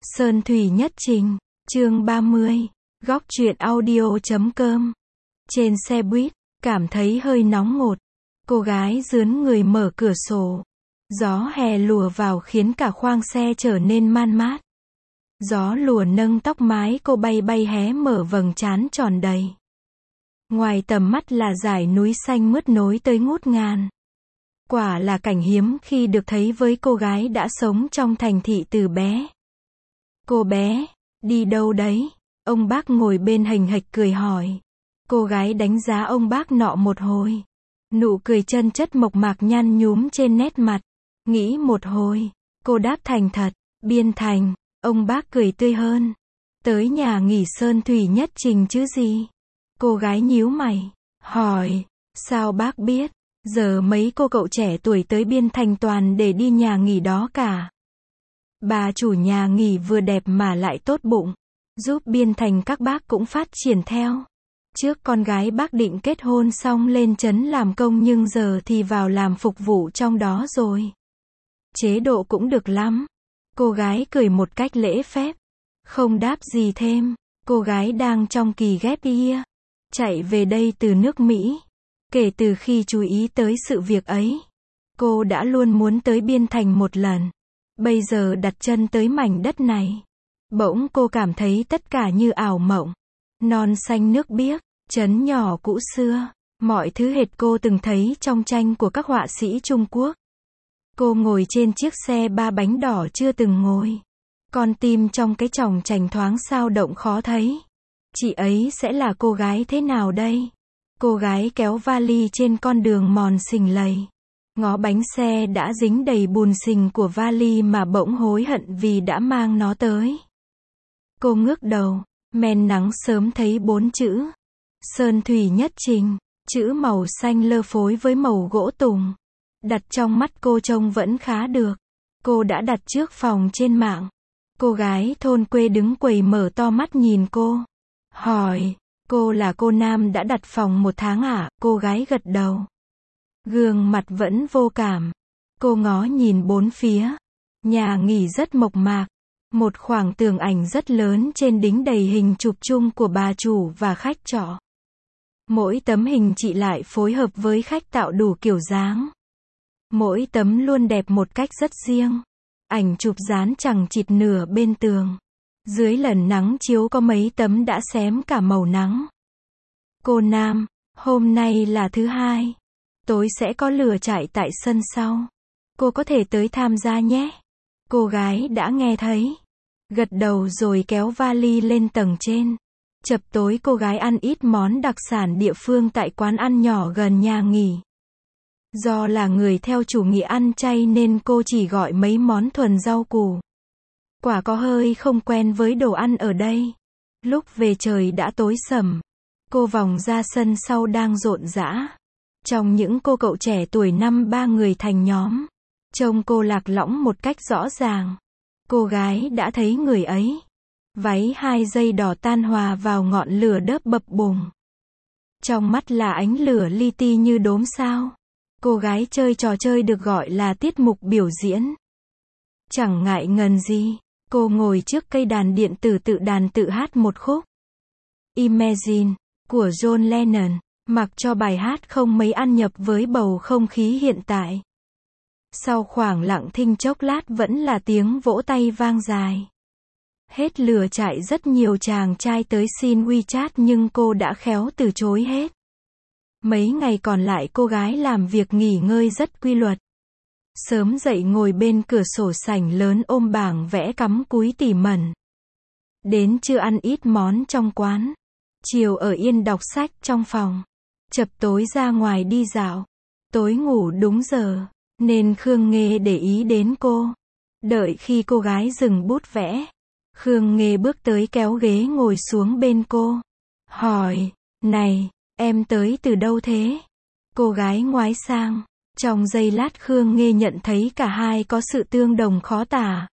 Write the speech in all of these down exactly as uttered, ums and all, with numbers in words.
Sơn Thủy Nhất Trình, chương ba mươi, góc truyện audio chấm com. Trên xe buýt, cảm thấy hơi nóng ngột. Cô gái rướn người mở cửa sổ. Gió hè lùa vào khiến cả khoang xe trở nên man mát. Gió lùa nâng tóc mái cô bay bay hé mở vầng trán tròn đầy. Ngoài tầm mắt là dải núi xanh mướt nối tới ngút ngàn. Quả là cảnh hiếm khi được thấy với cô gái đã sống trong thành thị từ bé. Cô bé, đi đâu đấy? Ông bác ngồi bên hềnh hệch cười hỏi. Cô gái đánh giá ông bác nọ một hồi. Nụ cười chân chất mộc mạc nhăn nhúm trên nét mặt. Nghĩ một hồi, cô đáp thành thật, Biên Thành. Ông bác cười tươi hơn. Tới nhà nghỉ Sơn Thủy Nhất Trình chứ gì? Cô gái nhíu mày, hỏi, sao bác biết? Giờ mấy cô cậu trẻ tuổi tới Biên Thành toàn để đi nhà nghỉ đó cả. Bà chủ nhà nghỉ vừa đẹp mà lại tốt bụng, giúp Biên Thành các bác cũng phát triển theo. Trước con gái bác định kết hôn xong lên trấn làm công nhưng giờ thì vào làm phục vụ trong đó rồi. Chế độ cũng được lắm. Cô gái cười một cách lễ phép, không đáp gì thêm. Cô gái đang trong kỳ ghép year, chạy về đây từ nước Mỹ. Kể từ khi chú ý tới sự việc ấy, cô đã luôn muốn tới Biên Thành một lần. Bây giờ đặt chân tới mảnh đất này, bỗng cô cảm thấy tất cả như ảo mộng. Non xanh nước biếc, trấn nhỏ cũ xưa, mọi thứ hệt cô từng thấy trong tranh của các họa sĩ Trung Quốc. Cô ngồi trên chiếc xe ba bánh đỏ chưa từng ngồi. Con tim trong cái chòng chành thoáng sao động khó thấy. Chị ấy sẽ là cô gái thế nào đây? Cô gái kéo vali trên con đường mòn xình lầy. Ngó bánh xe đã dính đầy bùn xình của vali mà bỗng hối hận vì đã mang nó tới. Cô ngước đầu, men nắng sớm thấy bốn chữ. Sơn Thủy Nhất Trình, chữ màu xanh lơ phối với màu gỗ tùng. Đặt trong mắt cô trông vẫn khá được. Cô đã đặt trước phòng trên mạng. Cô gái thôn quê đứng quầy mở to mắt nhìn cô. Hỏi, cô là cô Nam đã đặt phòng một tháng à? Cô gái gật đầu. Gương mặt vẫn vô cảm. Cô ngó nhìn bốn phía. Nhà nghỉ rất mộc mạc. Một khoảng tường ảnh rất lớn trên đính đầy hình chụp chung của bà chủ và khách trọ. Mỗi tấm hình chị lại phối hợp với khách tạo đủ kiểu dáng. Mỗi tấm luôn đẹp một cách rất riêng. Ảnh chụp dán chằng chịt nửa bên tường. Dưới lần nắng chiếu có mấy tấm đã xém cả màu nắng. Cô Nam, hôm nay là thứ hai. Tối sẽ có lửa trại tại sân sau. Cô có thể tới tham gia nhé. Cô gái đã nghe thấy. Gật đầu rồi kéo vali lên tầng trên. Chập tối cô gái ăn ít món đặc sản địa phương tại quán ăn nhỏ gần nhà nghỉ. Do là người theo chủ nghĩa ăn chay nên cô chỉ gọi mấy món thuần rau củ. Quả có hơi không quen với đồ ăn ở đây. Lúc về trời đã tối sầm. Cô vòng ra sân sau đang rộn rã. Trong những cô cậu trẻ tuổi năm ba người thành nhóm. Trông cô lạc lõng một cách rõ ràng. Cô gái đã thấy người ấy. Váy hai dây đỏ tan hòa vào ngọn lửa đớp bập bùng. Trong mắt là ánh lửa li ti như đốm sao. Cô gái chơi trò chơi được gọi là tiết mục biểu diễn. Chẳng ngại ngần gì, cô ngồi trước cây đàn điện tử tự đàn tự hát một khúc Imagine của John Lennon, mặc cho bài hát không mấy ăn nhập với bầu không khí hiện tại. Sau khoảng lặng thinh chốc lát vẫn là tiếng vỗ tay vang dài. Hết lửa trại rất nhiều chàng trai tới xin WeChat nhưng cô đã khéo từ chối hết. Mấy ngày còn lại cô gái làm việc nghỉ ngơi rất quy luật. Sớm dậy ngồi bên cửa sổ sảnh lớn ôm bảng vẽ cắm cúi tỉ mẩn. Đến trưa ăn ít món trong quán. Chiều ở yên đọc sách trong phòng. Chập tối ra ngoài đi dạo. Tối ngủ đúng giờ, nên Khương Nghê để ý đến cô. Đợi khi cô gái dừng bút vẽ, Khương Nghê bước tới kéo ghế ngồi xuống bên cô. Hỏi, này, em tới từ đâu thế? Cô gái ngoái sang. Trong giây lát Khương Nghê nhận thấy cả hai có sự tương đồng khó tả.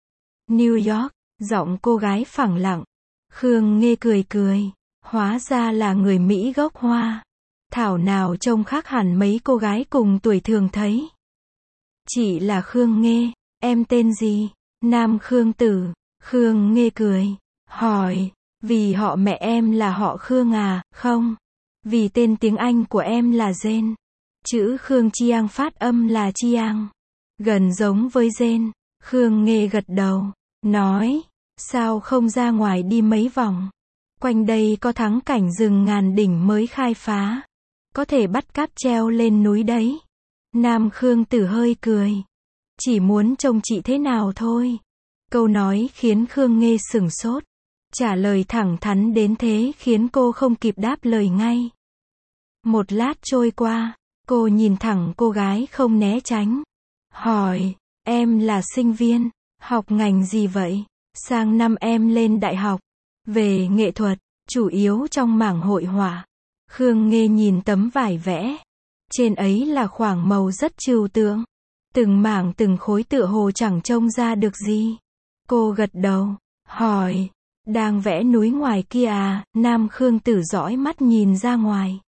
New York, giọng cô gái phẳng lặng. Khương Nghê cười cười. Hóa ra là người Mỹ gốc Hoa. Thảo nào trông khác hẳn mấy cô gái cùng tuổi thường thấy. Chị là Khương Nghê, em tên gì? Nam Khương Tử. Khương Nghê cười, hỏi, vì họ mẹ em là họ Khương à, không? Vì tên tiếng Anh của em là Jane. Chữ Khương Chiang phát âm là Chiang. Gần giống với Jane. Khương Nghê gật đầu, nói, sao không ra ngoài đi mấy vòng? Quanh đây có thắng cảnh rừng ngàn đỉnh mới khai phá. Có thể bắt cáp treo lên núi đấy. Nam Khương Tử hơi cười. Chỉ muốn trông chị thế nào thôi. Câu nói khiến Khương Nghê sửng sốt. Trả lời thẳng thắn đến thế khiến cô không kịp đáp lời ngay. Một lát trôi qua, cô nhìn thẳng cô gái không né tránh. Hỏi, em là sinh viên, học ngành gì vậy? Sang năm em lên đại học. Về nghệ thuật, chủ yếu trong mảng hội họa. Khương Nghê nhìn tấm vải vẽ. Trên ấy là khoảng màu rất trừu tượng. Từng mảng từng khối tựa hồ chẳng trông ra được gì. Cô gật đầu, hỏi, đang vẽ núi ngoài kia à? Nam Khương Tử dõi mắt nhìn ra ngoài.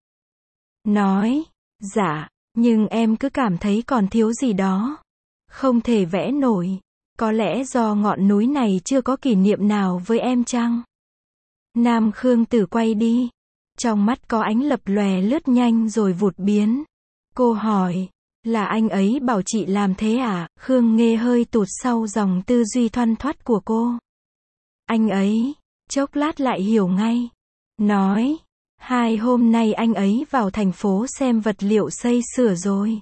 Nói, dạ, nhưng em cứ cảm thấy còn thiếu gì đó. Không thể vẽ nổi. Có lẽ do ngọn núi này chưa có kỷ niệm nào với em chăng? Nam Khương Tử quay đi. Trong mắt có ánh lập lòe lướt nhanh rồi vụt biến. Cô hỏi, là anh ấy bảo chị làm thế à? Khương Nghê hơi tụt sau dòng tư duy thoăn thoắt của cô. Anh ấy, chốc lát lại hiểu ngay. Nói, hai hôm nay anh ấy vào thành phố xem vật liệu xây sửa rồi.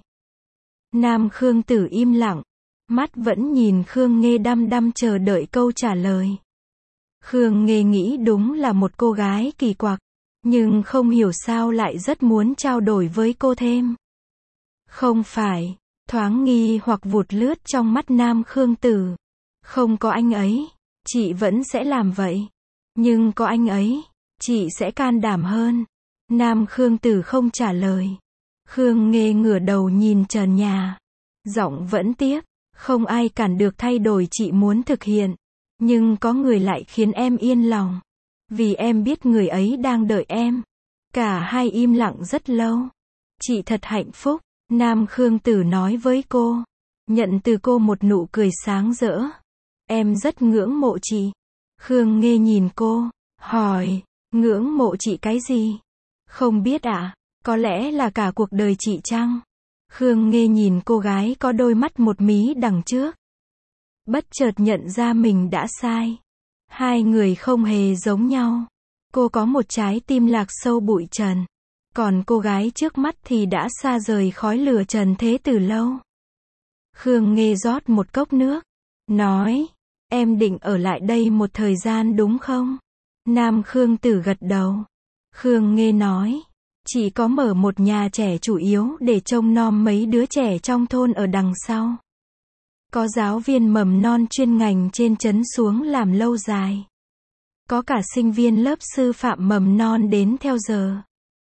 Nam Khương Tử im lặng. Mắt vẫn nhìn Khương Nghê đăm đăm chờ đợi câu trả lời. Khương Nghê nghĩ đúng là một cô gái kỳ quặc. Nhưng không hiểu sao lại rất muốn trao đổi với cô thêm. Không phải, thoáng nghi hoặc vụt lướt trong mắt Nam Khương Tử. Không có anh ấy, chị vẫn sẽ làm vậy. Nhưng có anh ấy, chị sẽ can đảm hơn. Nam Khương Tử không trả lời. Khương Nghê ngửa đầu nhìn trần nhà. Giọng vẫn tiếp, không ai cản được thay đổi chị muốn thực hiện. Nhưng có người lại khiến em yên lòng. Vì em biết người ấy đang đợi em. Cả hai im lặng rất lâu. Chị thật hạnh phúc. Nam Khương Tử nói với cô. Nhận từ cô một nụ cười sáng rỡ. Em rất ngưỡng mộ chị. Khương Nghê nhìn cô. Hỏi, ngưỡng mộ chị cái gì? Không biết ạ. À? Có lẽ là cả cuộc đời chị chăng? Khương Nghê nhìn cô gái có đôi mắt một mí đằng trước. Bất chợt nhận ra mình đã sai. Hai người không hề giống nhau. Cô có một trái tim lạc sâu bụi trần. Còn cô gái trước mắt thì đã xa rời khói lửa trần thế từ lâu. Khương Nghê rót một cốc nước. Nói, em định ở lại đây một thời gian đúng không? Nam Khương Tử gật đầu. Khương Nghê nói, chị có mở một nhà trẻ chủ yếu để trông nom mấy đứa trẻ trong thôn ở đằng sau. Có giáo viên mầm non chuyên ngành trên trấn xuống làm lâu dài. Có cả sinh viên lớp sư phạm mầm non đến theo giờ.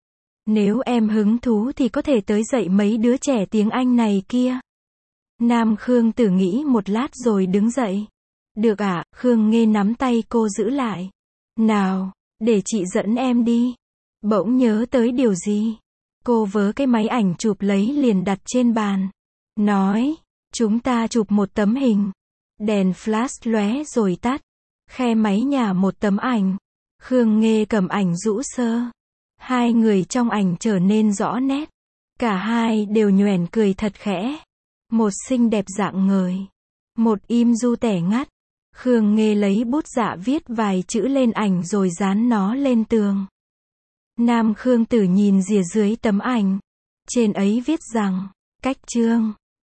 Nếu em hứng thú thì có thể tới dạy mấy đứa trẻ tiếng Anh này kia. Nam Khương Tử nghĩ một lát rồi đứng dậy. Được ạ, à? Khương Nghê nắm tay cô giữ lại. Nào, để chị dẫn em đi. Bỗng nhớ tới điều gì. Cô vớ cái máy ảnh chụp lấy liền đặt trên bàn. Nói, chúng ta chụp một tấm hình. Đèn flash lóe rồi tắt. Khe máy nhả một tấm ảnh. Khương Nghê cầm ảnh rũ sơ. Hai người trong ảnh trở nên rõ nét. Cả hai đều nhoẻn cười thật khẽ. Một xinh đẹp rạng ngời. Một im du tẻ ngắt. Khương Nghê lấy bút dạ viết vài chữ lên ảnh rồi dán nó lên tường. Nam Khương Tử nhìn rìa dưới tấm ảnh. Trên ấy viết rằng, cách chương.